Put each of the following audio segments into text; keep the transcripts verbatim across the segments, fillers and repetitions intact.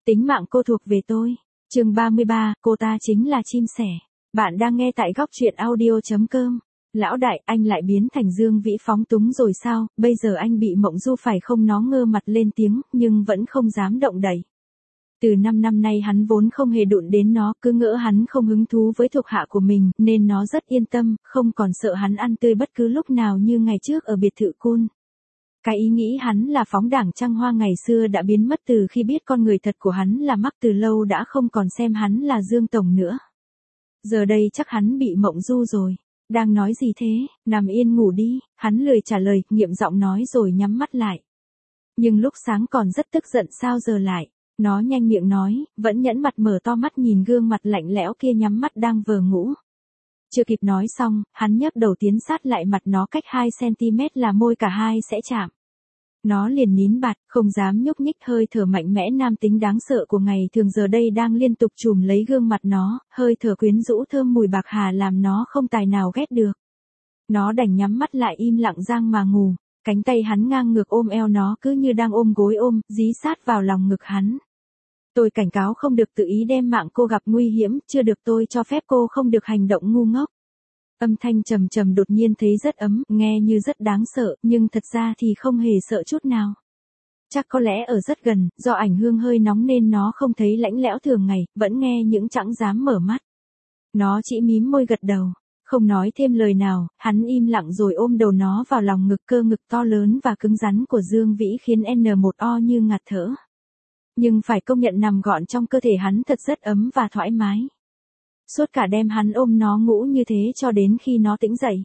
Tính mạng cô thuộc về tôi. Chương ba mươi ba, cô ta chính là chim sẻ. Bạn đang nghe tại góc truyện audio chấm com. Lão đại, anh lại biến thành Dương Vĩ phóng túng rồi sao? Bây giờ anh bị Mộng Du phải không? Nó ngơ mặt lên tiếng, nhưng vẫn không dám động đậy. Từ năm năm nay hắn vốn không hề đụng đến nó, cứ ngỡ hắn không hứng thú với thuộc hạ của mình, nên nó rất yên tâm, không còn sợ hắn ăn tươi bất cứ lúc nào như ngày trước ở biệt thự Kun. Cái ý nghĩ hắn là phóng đảng trăng hoa ngày xưa đã biến mất từ khi biết con người thật của hắn là Mắc, từ lâu đã không còn xem hắn là Dương Tổng nữa. Giờ đây chắc hắn bị Mộng Du rồi. Đang nói gì thế? Nằm yên ngủ đi, hắn lười trả lời, nghiệm giọng nói rồi nhắm mắt lại. Nhưng lúc sáng còn rất tức giận, sao giờ lại? Nó nhanh miệng nói, vẫn nhẫn mặt mở to mắt nhìn gương mặt lạnh lẽo kia nhắm mắt đang vờ ngủ. Chưa kịp nói xong, hắn nhấc đầu tiến sát lại mặt nó cách hai xăng ti mét là môi cả hai sẽ chạm. Nó liền nín bạt, không dám nhúc nhích, hơi thở mạnh mẽ nam tính đáng sợ của ngày thường giờ đây đang liên tục chùm lấy gương mặt nó, hơi thở quyến rũ thơm mùi bạc hà làm nó không tài nào ghét được. Nó đành nhắm mắt lại im lặng giang mà ngủ, cánh tay hắn ngang ngược ôm eo nó cứ như đang ôm gối ôm, dí sát vào lòng ngực hắn. Tôi cảnh cáo không được tự ý đem mạng cô gặp nguy hiểm, chưa được tôi cho phép cô không được hành động ngu ngốc. Âm thanh trầm trầm đột nhiên thấy rất ấm, nghe như rất đáng sợ, nhưng thật ra thì không hề sợ chút nào. Chắc có lẽ ở rất gần, do ảnh hương hơi nóng nên nó không thấy lạnh lẽo thường ngày, vẫn nghe những chẳng dám mở mắt. Nó chỉ mím môi gật đầu, không nói thêm lời nào, hắn im lặng rồi ôm đầu nó vào lòng ngực, cơ ngực to lớn và cứng rắn của Dương Vĩ khiến N một O như ngạt thở. Nhưng phải công nhận nằm gọn trong cơ thể hắn thật rất ấm và thoải mái. Suốt cả đêm hắn ôm nó ngủ như thế cho đến khi nó tỉnh dậy.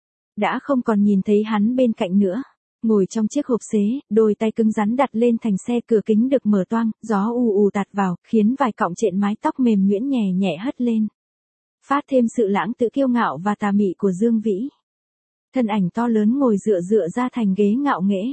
Đã không còn nhìn thấy hắn bên cạnh nữa. Ngồi trong chiếc hộp xế, đôi tay cứng rắn đặt lên thành xe, cửa kính được mở toang, gió ù ù tạt vào, khiến vài cọng trện mái tóc mềm nhuyễn nhẹ nhẹ hất lên. Phát thêm sự lãng tự kiêu ngạo và tà mị của Dương Vĩ. Thân ảnh to lớn ngồi dựa dựa ra thành ghế ngạo nghễ.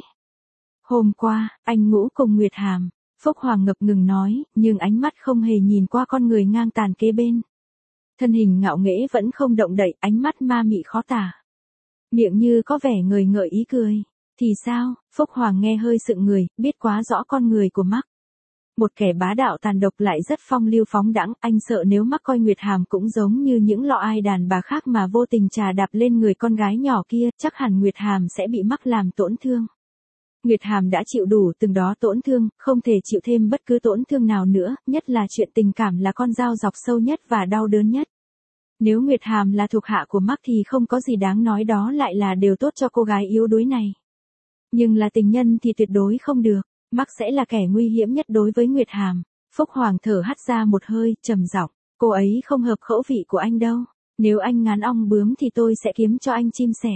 Hôm qua, anh ngủ cùng Nguyệt Hàm. Phúc Hoàng ngập ngừng nói, nhưng ánh mắt không hề nhìn qua con người ngang tàn kế bên. Thân hình ngạo nghễ vẫn không động đậy, ánh mắt ma mị khó tả. Miệng như có vẻ ngời ngợi ý cười. Thì sao? Phúc Hoàng nghe hơi sựng người, biết quá rõ con người của Mắc. Một kẻ bá đạo tàn độc lại rất phong lưu phóng đãng, anh sợ nếu Mắc coi Nguyệt Hàm cũng giống như những lọ ai đàn bà khác mà vô tình trà đạp lên người con gái nhỏ kia, chắc hẳn Nguyệt Hàm sẽ bị Mắc làm tổn thương. Nguyệt Hàm đã chịu đủ từng đó tổn thương, không thể chịu thêm bất cứ tổn thương nào nữa, nhất là chuyện tình cảm là con dao dọc sâu nhất và đau đớn nhất. Nếu Nguyệt Hàm là thuộc hạ của Mắc thì không có gì đáng nói, đó lại là điều tốt cho cô gái yếu đuối này. Nhưng là tình nhân thì tuyệt đối không được, Mắc sẽ là kẻ nguy hiểm nhất đối với Nguyệt Hàm. Phúc Hoàng thở hắt ra một hơi, trầm giọng, cô ấy không hợp khẩu vị của anh đâu, nếu anh ngán ong bướm thì tôi sẽ kiếm cho anh chim sẻ.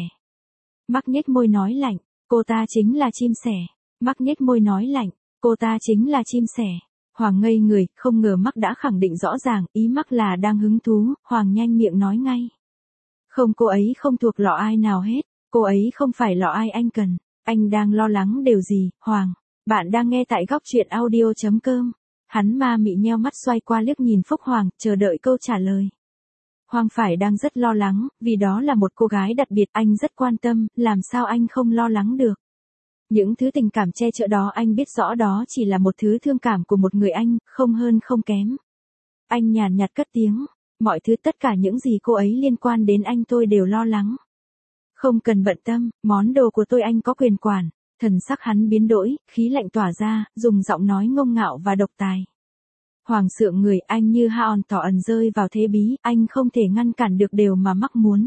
Mắc nhếch môi nói lạnh. Cô ta chính là chim sẻ. Mắc nhếch môi nói lạnh. Cô ta chính là chim sẻ. Hoàng ngây người, không ngờ Mắc đã khẳng định rõ ràng, ý Mắc là đang hứng thú, Hoàng nhanh miệng nói ngay. Không, cô ấy không thuộc lọ ai nào hết, cô ấy không phải lọ ai anh cần, anh đang lo lắng điều gì, Hoàng? Bạn đang nghe tại góc truyện audio chấm com. Hắn ma mị nheo mắt xoay qua liếc nhìn Phúc Hoàng, chờ đợi câu trả lời. Hoàng phải đang rất lo lắng, vì đó là một cô gái đặc biệt, anh rất quan tâm, làm sao anh không lo lắng được. Những thứ tình cảm che chở đó anh biết rõ đó chỉ là một thứ thương cảm của một người anh, không hơn không kém. Anh nhàn nhạt cất tiếng, mọi thứ tất cả những gì cô ấy liên quan đến anh tôi đều lo lắng. Không cần bận tâm, món đồ của tôi anh có quyền quản. Thần sắc hắn biến đổi, khí lạnh tỏa ra, dùng giọng nói ngông ngạo và độc tài. Hoàng sượng người, anh như Haon tỏ ẩn rơi vào thế bí, anh không thể ngăn cản được điều mà Mắc muốn.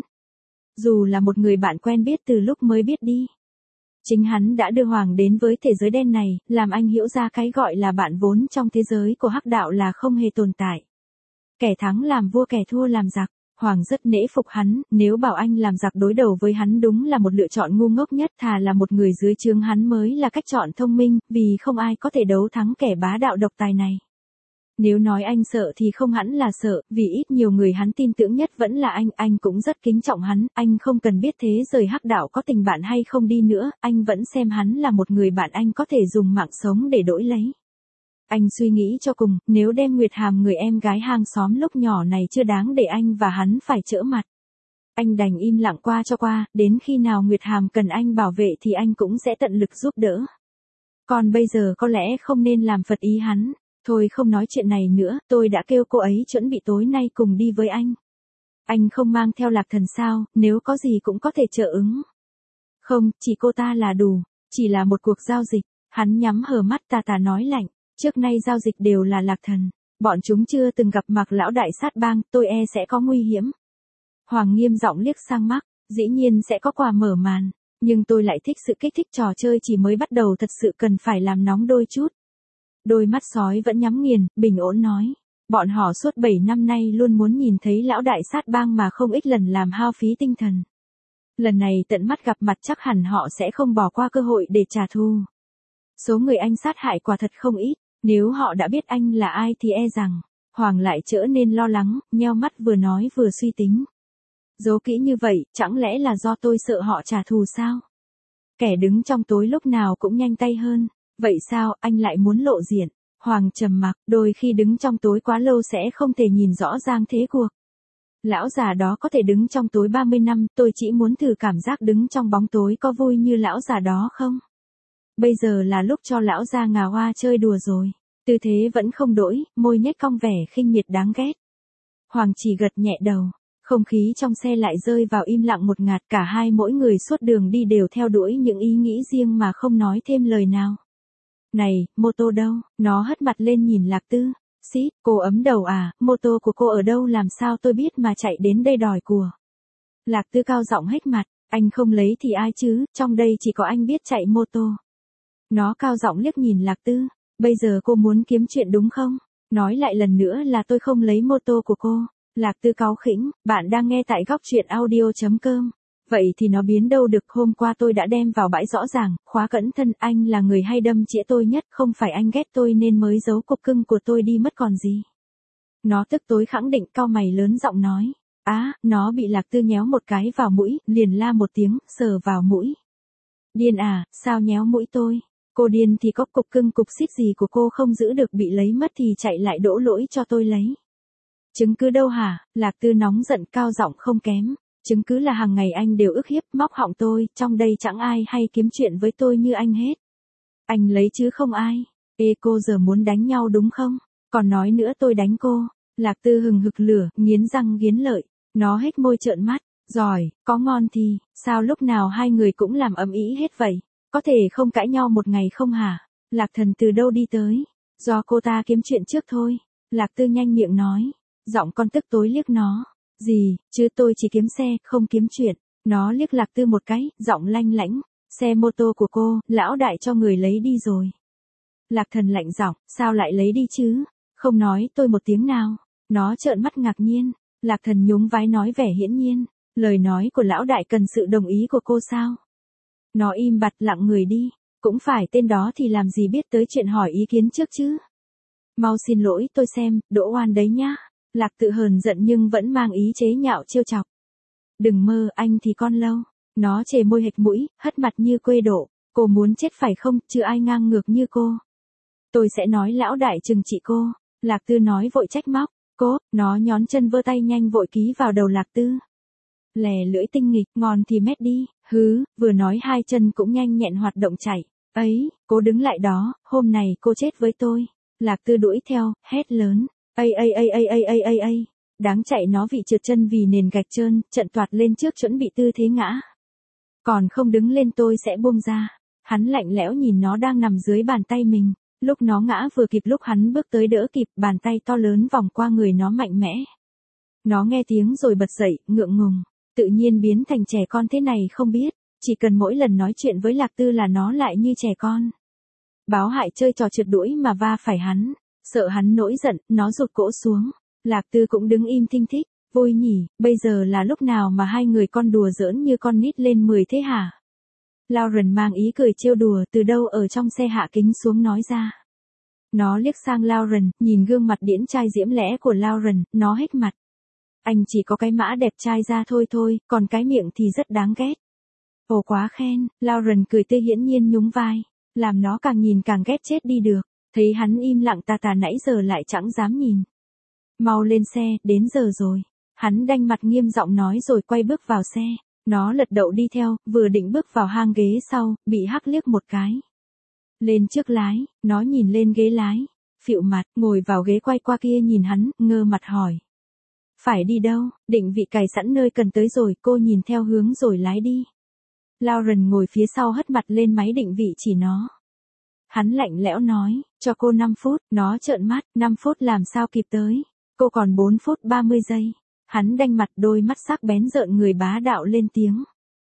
Dù là một người bạn quen biết từ lúc mới biết đi. Chính hắn đã đưa Hoàng đến với thế giới đen này, làm anh hiểu ra cái gọi là bạn vốn trong thế giới của hắc đạo là không hề tồn tại. Kẻ thắng làm vua, kẻ thua làm giặc. Hoàng rất nể phục hắn, nếu bảo anh làm giặc đối đầu với hắn đúng là một lựa chọn ngu ngốc nhất, thà là một người dưới trướng hắn mới là cách chọn thông minh, vì không ai có thể đấu thắng kẻ bá đạo độc tài này. Nếu nói anh sợ thì không hẳn là sợ, vì ít nhiều người hắn tin tưởng nhất vẫn là anh, anh cũng rất kính trọng hắn, anh không cần biết thế giới hắc đạo có tình bạn hay không đi nữa, anh vẫn xem hắn là một người bạn anh có thể dùng mạng sống để đổi lấy. Anh suy nghĩ cho cùng, nếu đem Nguyệt Hàm người em gái hàng xóm lúc nhỏ này chưa đáng để anh và hắn phải chỡ mặt. Anh đành im lặng qua cho qua, đến khi nào Nguyệt Hàm cần anh bảo vệ thì anh cũng sẽ tận lực giúp đỡ. Còn bây giờ có lẽ không nên làm phật ý hắn. Thôi không nói chuyện này nữa, tôi đã kêu cô ấy chuẩn bị tối nay cùng đi với anh. Anh không mang theo Lạc Thần sao, nếu có gì cũng có thể trợ ứng. Không, chỉ cô ta là đủ, chỉ là một cuộc giao dịch. Hắn nhắm hờ mắt tà tà nói lạnh, trước nay giao dịch đều là Lạc Thần. Bọn chúng chưa từng gặp Mạc lão đại sát bang, tôi e sẽ có nguy hiểm. Hoàng Nghiêm giọng liếc sang Mạc, dĩ nhiên sẽ có quà mở màn, nhưng tôi lại thích sự kích thích trò chơi chỉ mới bắt đầu thật sự cần phải làm nóng đôi chút. Đôi mắt sói vẫn nhắm nghiền, bình ổn nói. Bọn họ suốt bảy năm nay luôn muốn nhìn thấy lão đại sát bang mà không ít lần làm hao phí tinh thần. Lần này tận mắt gặp mặt chắc hẳn họ sẽ không bỏ qua cơ hội để trả thù. Số người anh sát hại quả thật không ít, nếu họ đã biết anh là ai thì e rằng, Hoàng lại trở nên lo lắng, nheo mắt vừa nói vừa suy tính. Giấu kỹ như vậy, chẳng lẽ là do tôi sợ họ trả thù sao? Kẻ đứng trong tối lúc nào cũng nhanh tay hơn, vậy sao anh lại muốn lộ diện? Hoàng trầm mặc, đôi khi đứng trong tối quá lâu sẽ không thể nhìn rõ ràng thế cuộc. Lão già đó có thể đứng trong tối ba mươi năm, tôi chỉ muốn thử cảm giác đứng trong bóng tối có vui như lão già đó không? Bây giờ là lúc cho lão già ngà hoa chơi đùa rồi. Tư thế vẫn không đổi, môi nhếch cong vẻ khinh miệt đáng ghét. Hoàng chỉ gật nhẹ đầu, không khí trong xe lại rơi vào im lặng một ngạt, cả hai mỗi người suốt đường đi đều theo đuổi những ý nghĩ riêng mà không nói thêm lời nào. Này, mô tô đâu? Nó hất mặt lên nhìn Lạc Tư. Xít, cô ấm đầu à, mô tô của cô ở đâu làm sao tôi biết mà chạy đến đây đòi của. Lạc Tư cao giọng hếch mặt, anh không lấy thì ai chứ, trong đây chỉ có anh biết chạy mô tô. Nó cao giọng liếc nhìn Lạc Tư, bây giờ cô muốn kiếm chuyện đúng không? Nói lại lần nữa là tôi không lấy mô tô của cô. Lạc Tư cáu khỉnh, bạn đang nghe tại góc truyện audio chấm com. Vậy thì nó biến đâu được, hôm qua tôi đã đem vào bãi rõ ràng, khóa cẩn thân, anh là người hay đâm chĩa tôi nhất, không phải anh ghét tôi nên mới giấu cục cưng của tôi đi mất còn gì. Nó tức tối khẳng định, cau mày lớn giọng nói. Á, à, nó bị Lạc Tư nhéo một cái vào mũi, liền la một tiếng, sờ vào mũi. Điên à, sao nhéo mũi tôi? Cô điên thì có cục cưng cục xít gì của cô không giữ được bị lấy mất thì chạy lại đổ lỗi cho tôi lấy. Chứng cứ đâu hả? Lạc Tư nóng giận cao giọng không kém. Chứng cứ là hàng ngày anh đều ức hiếp, móc họng tôi, trong đây chẳng ai hay kiếm chuyện với tôi như anh hết. Anh lấy chứ không ai. Ê cô giờ muốn đánh nhau đúng không? Còn nói nữa tôi đánh cô. Lạc Tư hừng hực lửa, nghiến răng nghiến lợi. Nó hét môi trợn mắt. Giỏi, có ngon thì, sao lúc nào hai người cũng làm ầm ĩ hết vậy? Có thể không cãi nhau một ngày không hả? Lạc Thần từ đâu đi tới? Do cô ta kiếm chuyện trước thôi. Lạc Tư nhanh miệng nói. Giọng con tức tối liếc nó. Gì, chứ tôi chỉ kiếm xe, không kiếm chuyện. Nó liếc Lạc Tư một cái, giọng lanh lãnh. Xe mô tô của cô, lão đại cho người lấy đi rồi. Lạc Thần lạnh giọng, sao lại lấy đi chứ? Không nói tôi một tiếng nào. Nó trợn mắt ngạc nhiên. Lạc Thần nhún vai nói vẻ hiển nhiên. Lời nói của lão đại cần sự đồng ý của cô sao? Nó im bặt lặng người đi. Cũng phải tên đó thì làm gì biết tới chuyện hỏi ý kiến trước chứ? Mau xin lỗi tôi xem, đỗ oan đấy nhá. Lạc Tự hờn giận nhưng vẫn mang ý chế nhạo trêu chọc. Đừng mơ, anh thì con lâu. Nó chề môi hệt mũi, hất mặt như quê độ. Cô muốn chết phải không, chứ ai ngang ngược như cô. Tôi sẽ nói lão đại trừng trị cô. Lạc Tư nói vội trách móc. Cô, nó nhón chân vơ tay nhanh vội ký vào đầu Lạc Tư. Lè lưỡi tinh nghịch, ngon thì mét đi. Hứ, vừa nói hai chân cũng nhanh nhẹn hoạt động chạy. Ấy, cô đứng lại đó, hôm này cô chết với tôi. Lạc Tư đuổi theo, hét lớn. Ây ây ây ây ây ây ây ây. Đáng chạy nó vị trượt chân vì nền gạch trơn, trận toạt lên trước chuẩn bị tư thế ngã. Còn không đứng lên tôi sẽ buông ra. Hắn lạnh lẽo nhìn nó đang nằm dưới bàn tay mình. Lúc nó ngã vừa kịp lúc hắn bước tới đỡ kịp, bàn tay to lớn vòng qua người nó mạnh mẽ. Nó nghe tiếng rồi bật dậy, ngượng ngùng. Tự nhiên biến thành trẻ con thế này không biết. Chỉ cần mỗi lần nói chuyện với Lạc Tư là nó lại như trẻ con. Báo hại chơi trò trượt đuổi mà va phải hắn. Sợ hắn nổi giận, nó rụt cổ xuống. Lạc Tư cũng đứng im thinh thích. Vui nhỉ, bây giờ là lúc nào mà hai người con đùa giỡn như con nít lên mười thế hả? Lauren mang ý cười trêu đùa từ đâu ở trong xe hạ kính xuống nói ra. Nó liếc sang Lauren, nhìn gương mặt điển trai diễm lẽ của Lauren, nó hét mặt. Anh chỉ có cái mã đẹp trai ra thôi thôi, còn cái miệng thì rất đáng ghét. Ồ quá khen, Lauren cười tươi hiển nhiên nhún vai, làm nó càng nhìn càng ghét chết đi được, thấy hắn im lặng tà tà nãy giờ lại chẳng dám nhìn. Mau lên xe, đến giờ rồi. Hắn đanh mặt nghiêm giọng nói rồi quay bước vào xe. Nó lật đậu đi theo, vừa định bước vào hang ghế sau, bị hắc liếc một cái. Lên trước lái, nó nhìn lên ghế lái. phịu mặt, ngồi vào ghế quay qua kia nhìn hắn, ngơ mặt hỏi. Phải đi đâu, định vị cài sẵn nơi cần tới rồi, cô nhìn theo hướng rồi lái đi. Lauren ngồi phía sau hất mặt lên máy định vị chỉ nó. Hắn lạnh lẽo nói, cho cô năm phút, nó trợn mắt, năm phút làm sao kịp tới. Cô còn bốn phút ba mươi giây. Hắn đanh mặt, đôi mắt sắc bén rợn người bá đạo lên tiếng.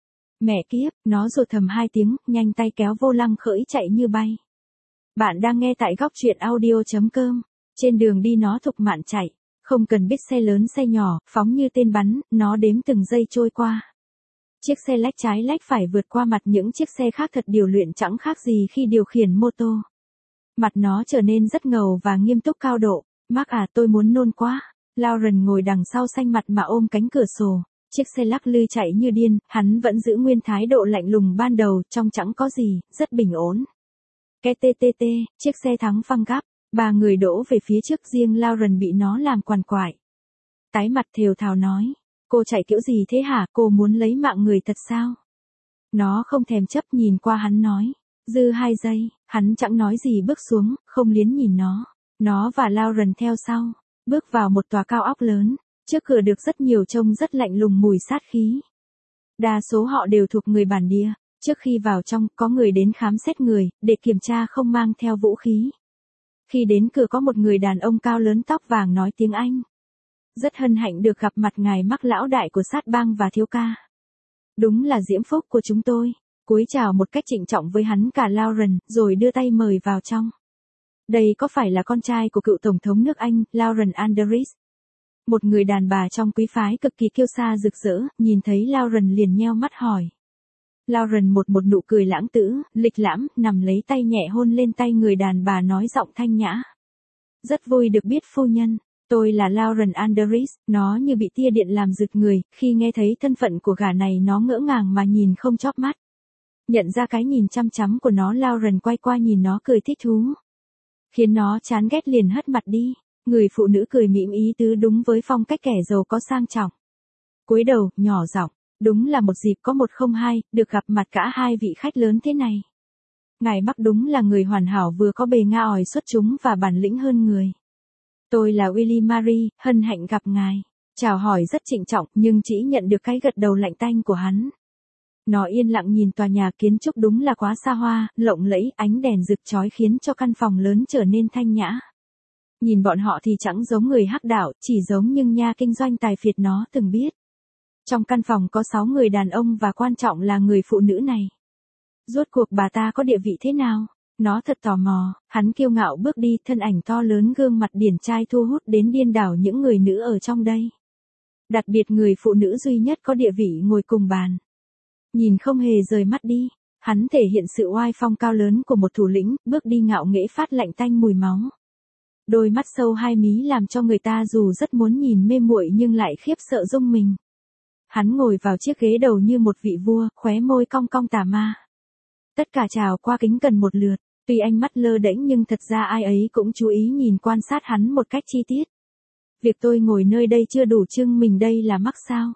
Mẹ kiếp, nó rụt thầm hai tiếng, nhanh tay kéo vô lăng khởi chạy như bay. Bạn đang nghe tại góc truyện audio.com. Trên đường đi nó thục mạn chạy, không cần biết xe lớn xe nhỏ, phóng như tên bắn, nó đếm từng giây trôi qua. Chiếc xe lách trái lách phải vượt qua mặt những chiếc xe khác thật điều luyện chẳng khác gì khi điều khiển mô tô. Mặt nó trở nên rất ngầu và nghiêm túc cao độ. Mark à, tôi muốn nôn quá. Lauren ngồi đằng sau xanh mặt mà ôm cánh cửa sổ. Chiếc xe lắc lư chạy như điên, hắn vẫn giữ nguyên thái độ lạnh lùng ban đầu, trong chẳng có gì, rất bình ổn. Cái tê tê tê, chiếc xe thắng phăng gấp, ba người đổ về phía trước, riêng Lauren bị nó làm quằn quại. Tái mặt thều thào nói, cô chạy kiểu gì thế hả, cô muốn lấy mạng người thật sao? Nó không thèm chấp, nhìn qua hắn nói, dư hai giây, hắn chẳng nói gì bước xuống, không liến nhìn nó. Nó và Lauren theo sau, bước vào một tòa cao ốc lớn, trước cửa được rất nhiều trông rất lạnh lùng mùi sát khí. Đa số họ đều thuộc người bản địa, trước khi vào trong, có người đến khám xét người, để kiểm tra không mang theo vũ khí. Khi đến cửa có một người đàn ông cao lớn tóc vàng nói tiếng Anh. Rất hân hạnh được gặp mặt ngài Mark, lão đại của sát bang và thiếu ca. Đúng là diễm phúc của chúng tôi. Cúi chào một cách trịnh trọng với hắn cả Lauren, rồi đưa tay mời vào trong. Đây có phải là con trai của cựu Tổng thống nước Anh, Lauren Andrews? Một người đàn bà trong quý phái cực kỳ kiêu sa rực rỡ, nhìn thấy Lauren liền nheo mắt hỏi. Lauren một một nụ cười lãng tử, lịch lãm, nằm lấy tay nhẹ hôn lên tay người đàn bà nói giọng thanh nhã. Rất vui được biết phu nhân, tôi là Lauren Andrews, nó như bị tia điện làm rực người, khi nghe thấy thân phận của gã này nó ngỡ ngàng mà nhìn không chóp mắt. Nhận ra cái nhìn chăm chăm của nó, Lauren quay qua nhìn nó cười thích thú. Khiến nó chán ghét liền hất mặt đi. Người phụ nữ cười mỉm ý tứ đúng với phong cách kẻ giàu có sang trọng. Cúi đầu, nhỏ giọng, đúng là một dịp có một không hai, được gặp mặt cả hai vị khách lớn thế này. Ngài Mark đúng là người hoàn hảo, vừa có bề nga ỏi xuất chúng và bản lĩnh hơn người. Tôi là Willie Marie, hân hạnh gặp ngài. Chào hỏi rất trịnh trọng nhưng chỉ nhận được cái gật đầu lạnh tanh của hắn. Nó yên lặng nhìn tòa nhà kiến trúc đúng là quá xa hoa, lộng lẫy, ánh đèn rực chói khiến cho căn phòng lớn trở nên thanh nhã. Nhìn bọn họ thì chẳng giống người hắc đạo, chỉ giống những nhà kinh doanh tài phiệt nó từng biết. Trong căn phòng có sáu người đàn ông và quan trọng là người phụ nữ này. Rốt cuộc bà ta có địa vị thế nào? Nó thật tò mò, hắn kiêu ngạo bước đi, thân ảnh to lớn gương mặt điển trai thu hút đến điên đảo những người nữ ở trong đây. Đặc biệt người phụ nữ duy nhất có địa vị ngồi cùng bàn. Nhìn không hề rời mắt đi, hắn thể hiện sự oai phong cao lớn của một thủ lĩnh, bước đi ngạo nghễ phát lạnh tanh mùi máu. Đôi mắt sâu hai mí làm cho người ta dù rất muốn nhìn mê muội nhưng lại khiếp sợ rung mình. Hắn ngồi vào chiếc ghế đầu như một vị vua, khóe môi cong cong tà ma. Tất cả chào qua kính cần một lượt, tuy ánh mắt lơ đễnh nhưng thật ra ai ấy cũng chú ý nhìn quan sát hắn một cách chi tiết. Việc tôi ngồi nơi đây chưa đủ chứng minh đây là Mark sao?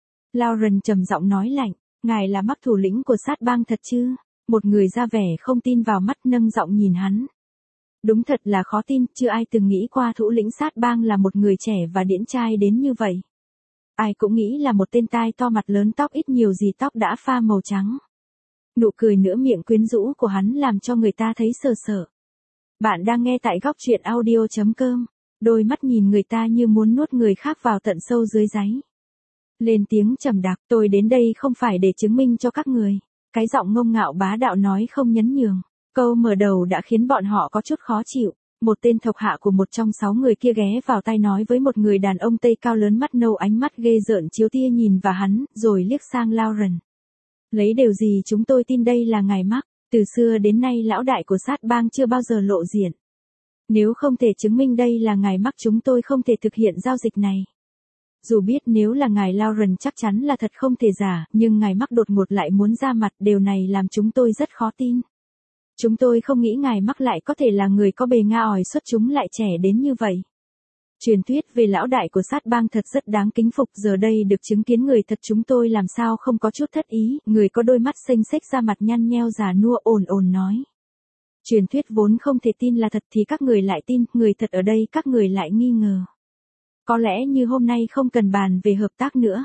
Lauren trầm giọng nói lạnh, ngài là Mark, thủ lĩnh của sát bang thật chứ? Một người ra vẻ không tin vào mắt nâng giọng nhìn hắn. Đúng thật là khó tin, chưa ai từng nghĩ qua thủ lĩnh sát bang là một người trẻ và điển trai đến như vậy. Ai cũng nghĩ là một tên tai to mặt lớn, tóc ít nhiều gì tóc đã pha màu trắng. Nụ cười nửa miệng quyến rũ của hắn làm cho người ta thấy sờ sợ. Bạn đang nghe tại góc truyện audio.com. Đôi mắt nhìn người ta như muốn nuốt người khác vào tận sâu dưới đáy. Lên tiếng trầm đặc, tôi đến đây không phải để chứng minh cho các người. Cái giọng ngông ngạo bá đạo nói không nhấn nhường. Câu mở đầu đã khiến bọn họ có chút khó chịu. Một tên thộc hạ của một trong sáu người kia ghé vào tai nói với một người đàn ông Tây cao lớn, mắt nâu, ánh mắt ghê rợn chiếu tia nhìn vào hắn, rồi liếc sang Lauren. Lấy điều gì chúng tôi tin đây là ngài Mark? Từ xưa đến nay lão đại của sát bang chưa bao giờ lộ diện. Nếu không thể chứng minh đây là ngài Mark, chúng tôi không thể thực hiện giao dịch này. Dù biết nếu là ngài Lauren chắc chắn là thật không thể giả, nhưng ngài Mark đột ngột lại muốn ra mặt, điều này làm chúng tôi rất khó tin. Chúng tôi không nghĩ ngài Mark lại có thể là người có bề nga ỏi xuất chúng lại trẻ đến như vậy. Truyền thuyết về lão đại của sát bang thật rất đáng kính phục, giờ đây được chứng kiến người thật chúng tôi làm sao không có chút thất ý. Người có đôi mắt xanh xếch, da mặt nhăn nheo già nua ồn ồn nói. Truyền thuyết vốn không thể tin là thật thì các người lại tin, người thật ở đây các người lại nghi ngờ. Có lẽ như hôm nay không cần bàn về hợp tác nữa.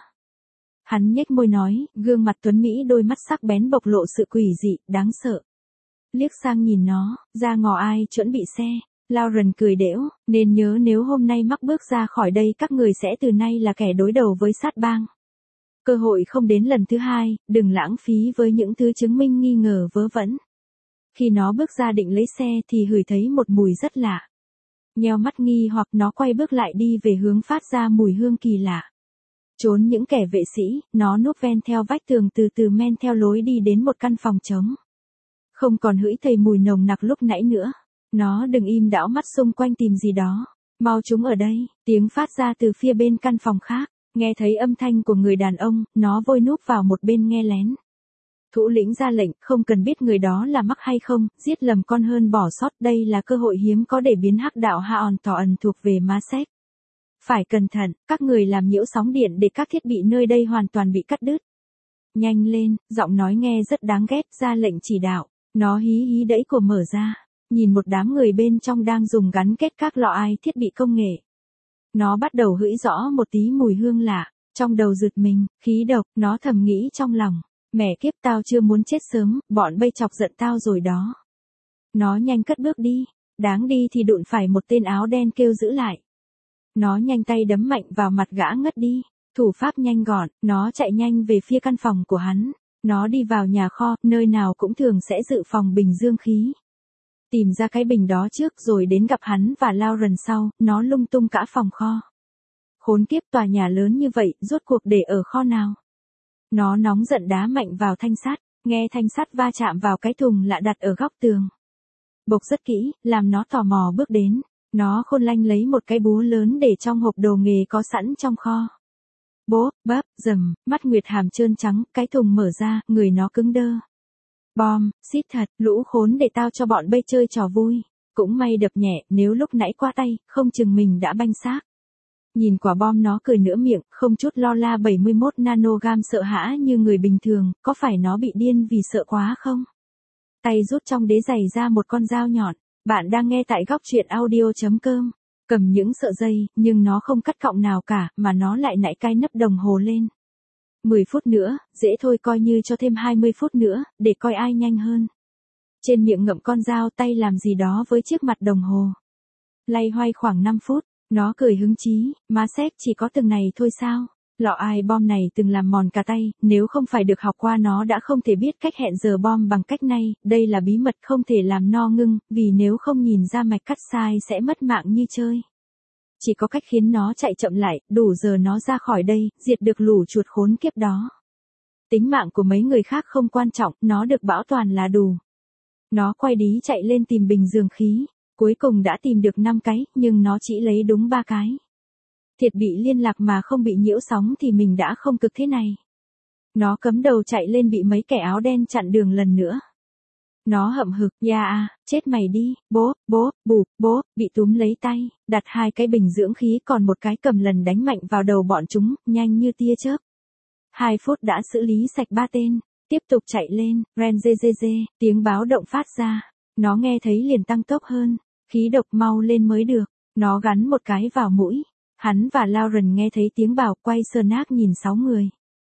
Hắn nhếch môi nói, gương mặt tuấn Mỹ đôi mắt sắc bén bộc lộ sự quỷ dị, đáng sợ. Liếc sang nhìn nó, ra ngò ai chuẩn bị xe. Lauren cười đễu, nên nhớ nếu hôm nay mắc bước ra khỏi đây các người sẽ từ nay là kẻ đối đầu với sát bang. Cơ hội không đến lần thứ hai, đừng lãng phí với những thứ chứng minh nghi ngờ vớ vẩn. Khi nó bước ra định lấy xe thì hửi thấy một mùi rất lạ. Nheo mắt nghi hoặc nó quay bước lại đi về hướng phát ra mùi hương kỳ lạ. Trốn những kẻ vệ sĩ, nó núp ven theo vách tường từ từ men theo lối đi đến một căn phòng trống. Không còn hửi thấy mùi nồng nặc lúc nãy nữa. Nó đừng im đảo mắt xung quanh tìm gì đó. Mau chúng ở đây, tiếng phát ra từ phía bên căn phòng khác. Nghe thấy âm thanh của người đàn ông, nó vội núp vào một bên nghe lén. Thủ lĩnh ra lệnh, không cần biết người đó là mắc hay không, giết lầm con hơn bỏ sót, đây là cơ hội hiếm có để biến hắc đạo Haon tỏ ẩn thuộc về Ma Sét. Phải cẩn thận, các người làm nhiễu sóng điện để các thiết bị nơi đây hoàn toàn bị cắt đứt. Nhanh lên, giọng nói nghe rất đáng ghét, ra lệnh chỉ đạo. Nó hí hí đẩy cửa mở ra, nhìn một đám người bên trong đang dùng gắn kết các lọ ai thiết bị công nghệ. Nó bắt đầu hửi rõ một tí mùi hương lạ, trong đầu rụt mình, khí độc, nó thầm nghĩ trong lòng. Mẹ kiếp tao chưa muốn chết sớm, bọn bây chọc giận tao rồi đó. Nó nhanh cất bước đi, đáng đi thì đụng phải một tên áo đen kêu giữ lại. Nó nhanh tay đấm mạnh vào mặt gã ngất đi, thủ pháp nhanh gọn, nó chạy nhanh về phía căn phòng của hắn. Nó đi vào nhà kho, nơi nào cũng thường sẽ dự phòng bình dương khí. Tìm ra cái bình đó trước rồi đến gặp hắn và Lauren sau, nó lung tung cả phòng kho. Khốn kiếp, tòa nhà lớn như vậy, rốt cuộc để ở kho nào? Nó nóng giận đá mạnh vào thanh sắt, nghe thanh sắt va chạm vào cái thùng lạ đặt ở góc tường. Bộc rất kỹ, làm nó tò mò bước đến. Nó khôn lanh lấy một cái búa lớn để trong hộp đồ nghề có sẵn trong kho. Bố, bắp, rầm, mắt Nguyệt Hàm trơn trắng, cái thùng mở ra, người nó cứng đơ. Bom, xít thật, lũ khốn để tao cho bọn bây chơi trò vui. Cũng may đập nhẹ, nếu lúc nãy qua tay, không chừng mình đã banh xác. Nhìn quả bom nó cười nửa miệng, không chút lo la bảy mươi mốt nanogam sợ hãi như người bình thường, có phải nó bị điên vì sợ quá không? Tay rút trong đế giày ra một con dao nhọn. Bạn đang nghe tại góc truyện audio chấm com. Cầm những sợi dây, nhưng nó không cắt cọng nào cả, mà nó lại nãy cái nấc đồng hồ lên. mười phút nữa, dễ thôi, coi như cho thêm hai mươi phút nữa, để coi ai nhanh hơn. Trên miệng ngậm con dao, tay làm gì đó với chiếc mặt đồng hồ. Lay hoay khoảng năm phút, nó cười hứng chí, Ma Sét chỉ có từng này thôi sao? Lọ ai bom này từng làm mòn cả tay, nếu không phải được học qua nó đã không thể biết cách hẹn giờ bom bằng cách này, đây là bí mật không thể làm no ngưng, vì nếu không nhìn ra mạch cắt sai sẽ mất mạng như chơi. Chỉ có cách khiến nó chạy chậm lại, đủ giờ nó ra khỏi đây, diệt được lũ chuột khốn kiếp đó. Tính mạng của mấy người khác không quan trọng, nó được bảo toàn là đủ. Nó quay đí chạy lên tìm bình dương khí, cuối cùng đã tìm được năm cái, nhưng nó chỉ lấy đúng ba cái. Thiệt bị liên lạc mà không bị nhiễu sóng thì mình đã không cực thế này. Nó cấm đầu chạy lên bị mấy kẻ áo đen chặn đường lần nữa. Nó hậm hực, ya à, chết mày đi, bố, bố, bụp, bố, bị túm lấy tay, đặt hai cái bình dưỡng khí còn một cái cầm lần đánh mạnh vào đầu bọn chúng, nhanh như tia chớp. Hai phút đã xử lý sạch ba tên, tiếp tục chạy lên, ren dê dê dê, tiếng báo động phát ra. Nó nghe thấy liền tăng tốc hơn, khí độc mau lên mới được, nó gắn một cái vào mũi. Hắn và Lauren nghe thấy tiếng bảo quay sờ nát nhìn sáu người.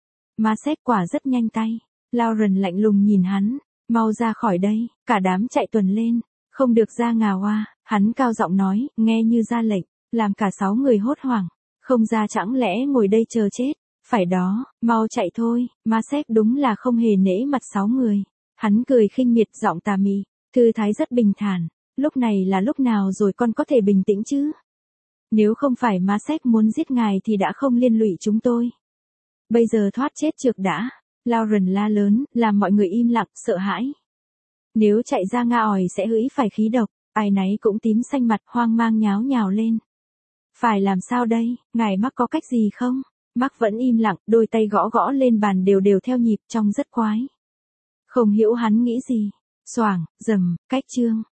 Ma Sét quả rất nhanh tay. Lauren lạnh lùng nhìn hắn. Mau ra khỏi đây, cả đám chạy tuần lên. Không được ra ngà hoa, hắn cao giọng nói, nghe như ra lệnh, làm cả sáu người hốt hoảng. Không ra chẳng lẽ ngồi đây chờ chết. Phải đó, mau chạy thôi. Ma Sét đúng là không hề nể mặt sáu người. Hắn cười khinh miệt giọng tà mị. Thư thái rất bình thản. Lúc này là lúc nào rồi con có thể bình tĩnh chứ? Nếu không phải Ma Sét muốn giết ngài thì đã không liên lụy chúng tôi. Bây giờ thoát chết trước đã. Lauren la lớn, làm mọi người im lặng, sợ hãi. Nếu chạy ra nga ỏi sẽ hửi phải khí độc, ai nấy cũng tím xanh mặt, hoang mang nháo nhào lên. Phải làm sao đây, ngài Mark có cách gì không? Mark vẫn im lặng, đôi tay gõ gõ lên bàn đều đều theo nhịp, trông rất quái. Không hiểu hắn nghĩ gì. Xoảng, rầm, cách chương.